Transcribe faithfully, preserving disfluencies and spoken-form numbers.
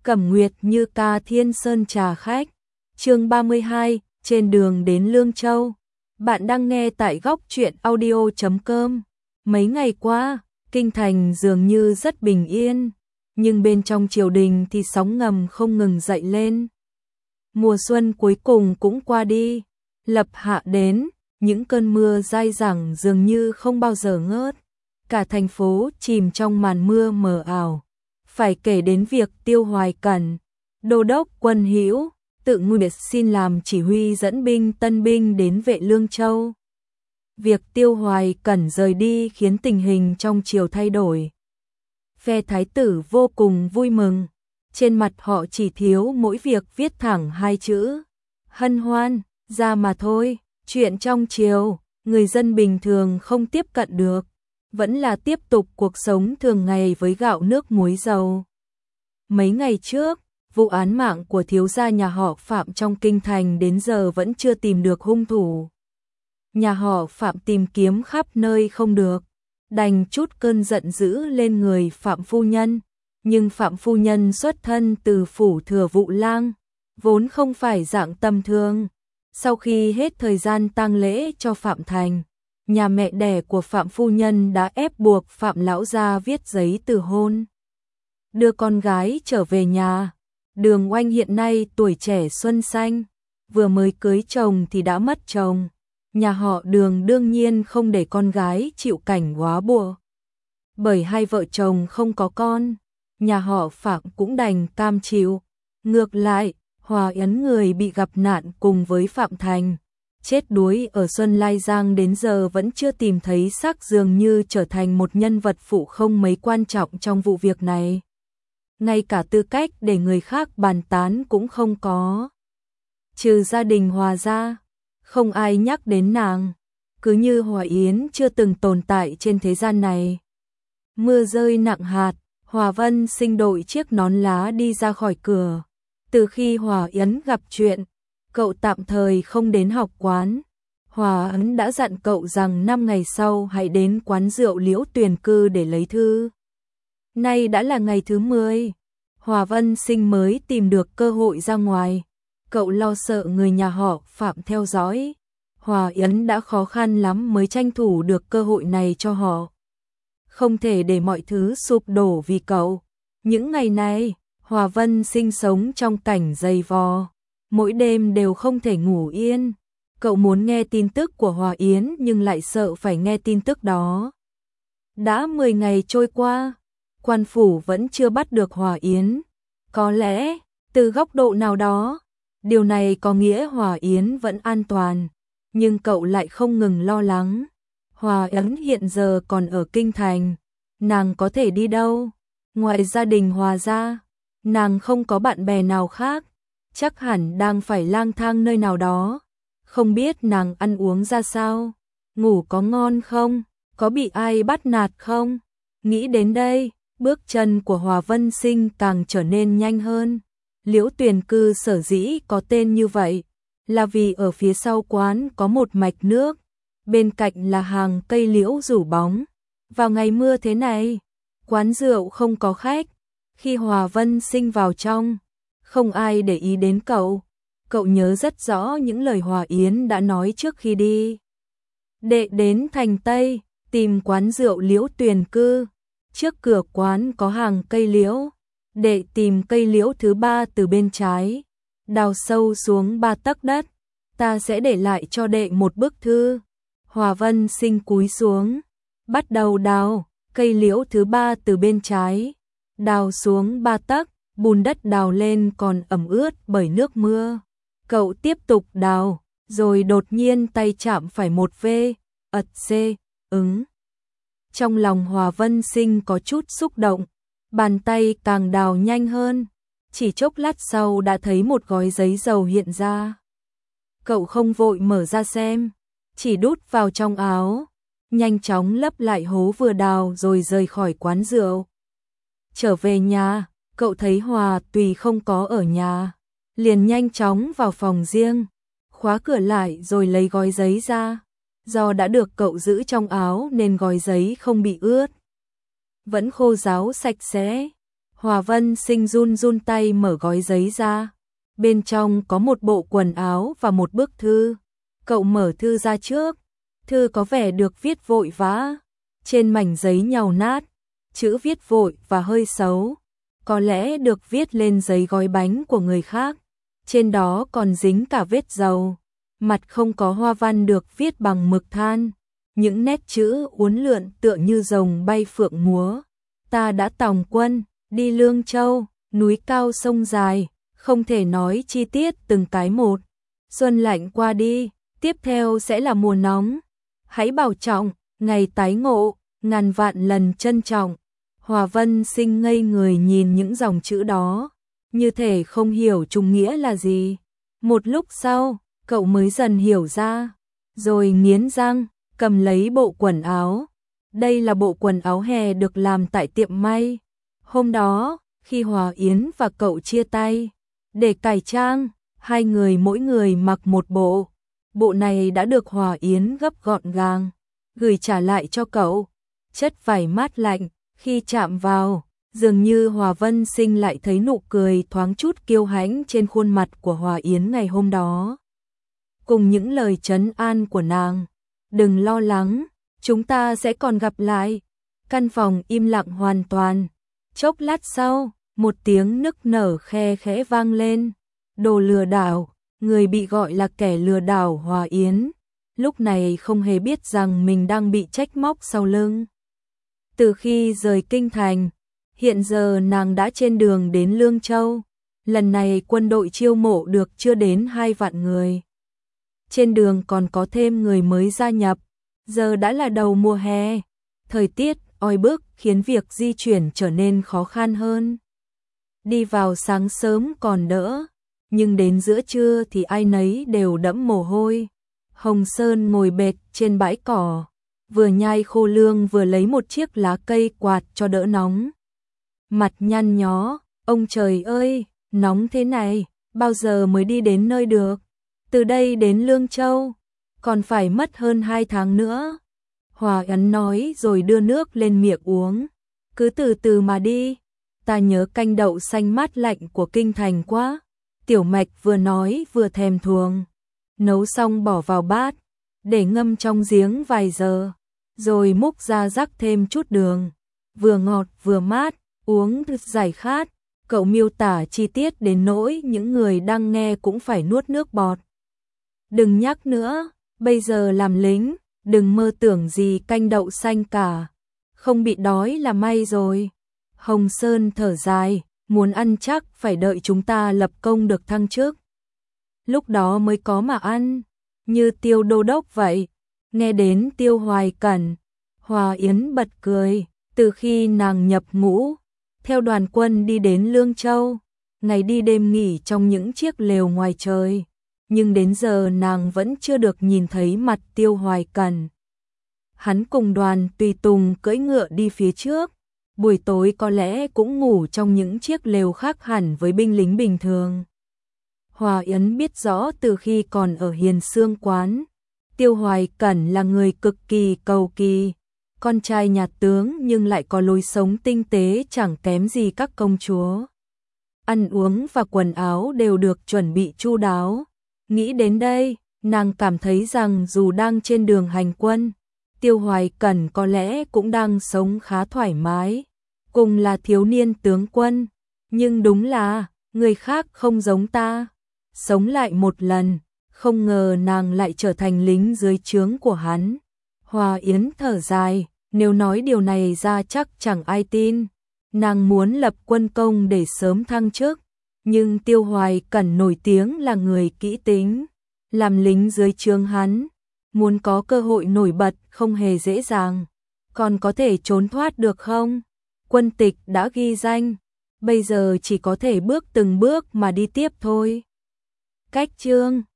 Cẩm Nguyệt Như ca Thiên Sơn trà khách. Chương ba mươi hai, trên đường đến Lương Châu. Bạn đang nghe tại góc truyện audio chấm com. Mấy ngày qua, kinh thành dường như rất bình yên, nhưng bên trong triều đình thì sóng ngầm không ngừng dậy lên. Mùa xuân cuối cùng cũng qua đi, lập hạ đến, những cơn mưa dai dẳng dường như không bao giờ ngớt. Cả thành phố chìm trong màn mưa mờ ảo. Phải kể đến việc Tiêu Hoài Cẩn, đô đốc Quân Hữu, tự nguyện xin làm chỉ huy dẫn binh tân binh đến vệ Lương Châu. Việc Tiêu Hoài Cẩn rời đi khiến tình hình trong triều thay đổi. Phe thái tử vô cùng vui mừng, trên mặt họ chỉ thiếu mỗi việc viết thẳng hai chữ hân hoan ra mà thôi. Chuyện trong triều, người dân bình thường không tiếp cận được, vẫn là tiếp tục cuộc sống thường ngày với gạo nước muối dầu. Mấy ngày trước, vụ án mạng của thiếu gia nhà họ Phạm trong kinh thành đến giờ vẫn chưa tìm được hung thủ. Nhà họ Phạm tìm kiếm khắp nơi không được, đành chút cơn giận dữ lên người Phạm phu nhân, nhưng Phạm phu nhân xuất thân từ phủ thừa vụ lang, vốn không phải dạng tầm thường. Sau khi hết thời gian tang lễ cho Phạm Thành, nhà mẹ đẻ của Phạm phu nhân đã ép buộc Phạm lão gia viết giấy từ hôn, đưa con gái trở về nhà. Đường Oanh hiện nay tuổi trẻ xuân xanh, vừa mới cưới chồng thì đã mất chồng. Nhà họ Đường đương nhiên không để con gái chịu cảnh góa bụa. Bởi hai vợ chồng không có con, nhà họ Phạm cũng đành cam chịu. Ngược lại, Hòa Yến người bị gặp nạn cùng với Phạm Thành, chết đuối ở Xuân Lai Giang đến giờ vẫn chưa tìm thấy xác, dường như trở thành một nhân vật phụ không mấy quan trọng trong vụ việc này. Ngay cả tư cách để người khác bàn tán cũng không có. Trừ gia đình Hòa ra, không ai nhắc đến nàng, cứ như Hòa Yến chưa từng tồn tại trên thế gian này. Mưa rơi nặng hạt, Hòa Vân Sinh đội chiếc nón lá đi ra khỏi cửa. Từ khi Hòa Yến gặp chuyện, cậu tạm thời không đến học quán. Hòa Yến đã dặn cậu rằng năm ngày sau hãy đến quán rượu Liễu Tuyền Cư để lấy thư. Nay đã là ngày thứ mười, Hòa Vân Sinh mới tìm được cơ hội ra ngoài. Cậu lo sợ người nhà họ Phạm theo dõi. Hòa Yến đã khó khăn lắm mới tranh thủ được cơ hội này cho họ. Không thể để mọi thứ sụp đổ vì cậu. Những ngày này, Hòa Vân Sinh sống trong cảnh dày vò, mỗi đêm đều không thể ngủ yên. Cậu muốn nghe tin tức của Hòa Yến nhưng lại sợ phải nghe tin tức đó. Đã mười ngày trôi qua, quan phủ vẫn chưa bắt được Hòa Yến. Có lẽ, từ góc độ nào đó, điều này có nghĩa Hòa Yến vẫn an toàn, nhưng cậu lại không ngừng lo lắng. Hòa Yến hiện giờ còn ở kinh thành, nàng có thể đi đâu? Ngoài gia đình Hòa ra, nàng không có bạn bè nào khác, chắc hẳn đang phải lang thang nơi nào đó. Không biết nàng ăn uống ra sao, ngủ có ngon không, có bị ai bắt nạt không? Nghĩ đến đây, bước chân của Hòa Vân Sinh càng trở nên nhanh hơn. Liễu Tuyền Cư sở dĩ có tên như vậy, là vì ở phía sau quán có một mạch nước, bên cạnh là hàng cây liễu rủ bóng. Vào ngày mưa thế này, quán rượu không có khách. Khi Hòa Vân Sinh vào trong, không ai để ý đến cậu. Cậu nhớ rất rõ những lời Hòa Yến đã nói trước khi đi. Đệ đến thành Tây, tìm quán rượu Liễu Tuyền Cư. Trước cửa quán có hàng cây liễu. Đệ tìm cây liễu thứ ba từ bên trái, đào sâu xuống ba tấc đất. Ta sẽ để lại cho đệ một bức thư. Hòa Vân Sinh cúi xuống, bắt đầu đào cây liễu thứ ba từ bên trái. Đào xuống ba tấc, bùn đất đào lên còn ẩm ướt bởi nước mưa. Cậu tiếp tục đào, rồi đột nhiên tay chạm phải một V, ật C, ứng. Trong lòng Hòa Vân Sinh có chút xúc động, bàn tay càng đào nhanh hơn. Chỉ chốc lát sau đã thấy một gói giấy dầu hiện ra. Cậu không vội mở ra xem, chỉ đút vào trong áo, nhanh chóng lấp lại hố vừa đào rồi rời khỏi quán rượu. Trở về nhà, cậu thấy Hòa Tùy không có ở nhà, liền nhanh chóng vào phòng riêng, khóa cửa lại rồi lấy gói giấy ra. Do đã được cậu giữ trong áo nên gói giấy không bị ướt, vẫn khô ráo sạch sẽ. Hòa Vân Sinh run run tay mở gói giấy ra. Bên trong có một bộ quần áo và một bức thư. Cậu mở thư ra trước. Thư có vẻ được viết vội vã. Trên mảnh giấy nhàu nát, chữ viết vội và hơi xấu. Có lẽ được viết lên giấy gói bánh của người khác. Trên đó còn dính cả vết dầu. Mặt không có hoa văn được viết bằng mực than. Những nét chữ uốn lượn tựa như rồng bay phượng múa. Ta đã tòng quân, đi Lương Châu, núi cao sông dài, không thể nói chi tiết từng cái một. Xuân lạnh qua đi, tiếp theo sẽ là mùa nóng. Hãy bảo trọng, ngày tái ngộ, ngàn vạn lần trân trọng. Hòa Vân Sinh ngây người nhìn những dòng chữ đó, như thể không hiểu chung nghĩa là gì. Một lúc sau, cậu mới dần hiểu ra, rồi nghiến răng, cầm lấy bộ quần áo. Đây là bộ quần áo hè được làm tại tiệm may. Hôm đó, khi Hòa Yến và cậu chia tay, để cải trang, hai người mỗi người mặc một bộ. Bộ này đã được Hòa Yến gấp gọn gàng, gửi trả lại cho cậu. Chất vải mát lạnh, khi chạm vào, dường như Hòa Vân Sinh lại thấy nụ cười thoáng chút kiêu hãnh trên khuôn mặt của Hòa Yến ngày hôm đó. Cùng những lời trấn an của nàng, đừng lo lắng, chúng ta sẽ còn gặp lại. Căn phòng im lặng hoàn toàn. Chốc lát sau, một tiếng nức nở khe khẽ vang lên. Đồ lừa đảo, người bị gọi là kẻ lừa đảo Hòa Yến, lúc này không hề biết rằng mình đang bị trách móc sau lưng. Từ khi rời kinh thành, hiện giờ nàng đã trên đường đến Lương Châu. Lần này quân đội chiêu mộ được chưa đến hai vạn người. Trên đường còn có thêm người mới gia nhập. Giờ đã là đầu mùa hè, thời tiết oi bức khiến việc di chuyển trở nên khó khăn hơn. Đi vào sáng sớm còn đỡ, nhưng đến giữa trưa thì ai nấy đều đẫm mồ hôi. Hồng Sơn ngồi bệt trên bãi cỏ, vừa nhai khô lương vừa lấy một chiếc lá cây quạt cho đỡ nóng. Mặt nhăn nhó, ông trời ơi, nóng thế này, bao giờ mới đi đến nơi được? Từ đây đến Lương Châu, còn phải mất hơn hai tháng nữa. Hòa Yến nói rồi đưa nước lên miệng uống. Cứ từ từ mà đi, ta nhớ canh đậu xanh mát lạnh của kinh thành quá. Tiểu Mạch vừa nói vừa thèm thuồng. Nấu xong bỏ vào bát, để ngâm trong giếng vài giờ, rồi múc ra rắc thêm chút đường. Vừa ngọt vừa mát, uống thật giải khát. Cậu miêu tả chi tiết đến nỗi những người đang nghe cũng phải nuốt nước bọt. Đừng nhắc nữa, bây giờ làm lính, đừng mơ tưởng gì canh đậu xanh cả. Không bị đói là may rồi. Hồng Sơn thở dài, muốn ăn chắc phải đợi chúng ta lập công được thăng chức. Lúc đó mới có mà ăn, như Tiêu đô đốc vậy. Nghe đến Tiêu Hoài Cẩn, Hòa Yến bật cười. Từ khi nàng nhập ngũ, theo đoàn quân đi đến Lương Châu, ngày đi đêm nghỉ trong những chiếc lều ngoài trời, nhưng đến giờ nàng vẫn chưa được nhìn thấy mặt Tiêu Hoài Cẩn. Hắn cùng đoàn tùy tùng cưỡi ngựa đi phía trước, buổi tối có lẽ cũng ngủ trong những chiếc lều khác hẳn với binh lính bình thường. Hòa Yến biết rõ từ khi còn ở Hiền Xương Quán, Tiêu Hoài Cẩn là người cực kỳ cầu kỳ, con trai nhà tướng nhưng lại có lối sống tinh tế chẳng kém gì các công chúa. Ăn uống và quần áo đều được chuẩn bị chu đáo. Nghĩ đến đây, nàng cảm thấy rằng dù đang trên đường hành quân, Tiêu Hoài Cẩn có lẽ cũng đang sống khá thoải mái. Cùng là thiếu niên tướng quân, nhưng đúng là người khác không giống ta. Sống lại một lần, không ngờ nàng lại trở thành lính dưới trướng của hắn. Hòa Yến thở dài, nếu nói điều này ra chắc chẳng ai tin. Nàng muốn lập quân công để sớm thăng chức, nhưng Tiêu Hoài Cẩn nổi tiếng là người kỹ tính. Làm lính dưới trướng hắn, muốn có cơ hội nổi bật không hề dễ dàng. Còn có thể trốn thoát được không? Quân tịch đã ghi danh, bây giờ chỉ có thể bước từng bước mà đi tiếp thôi. Cách chương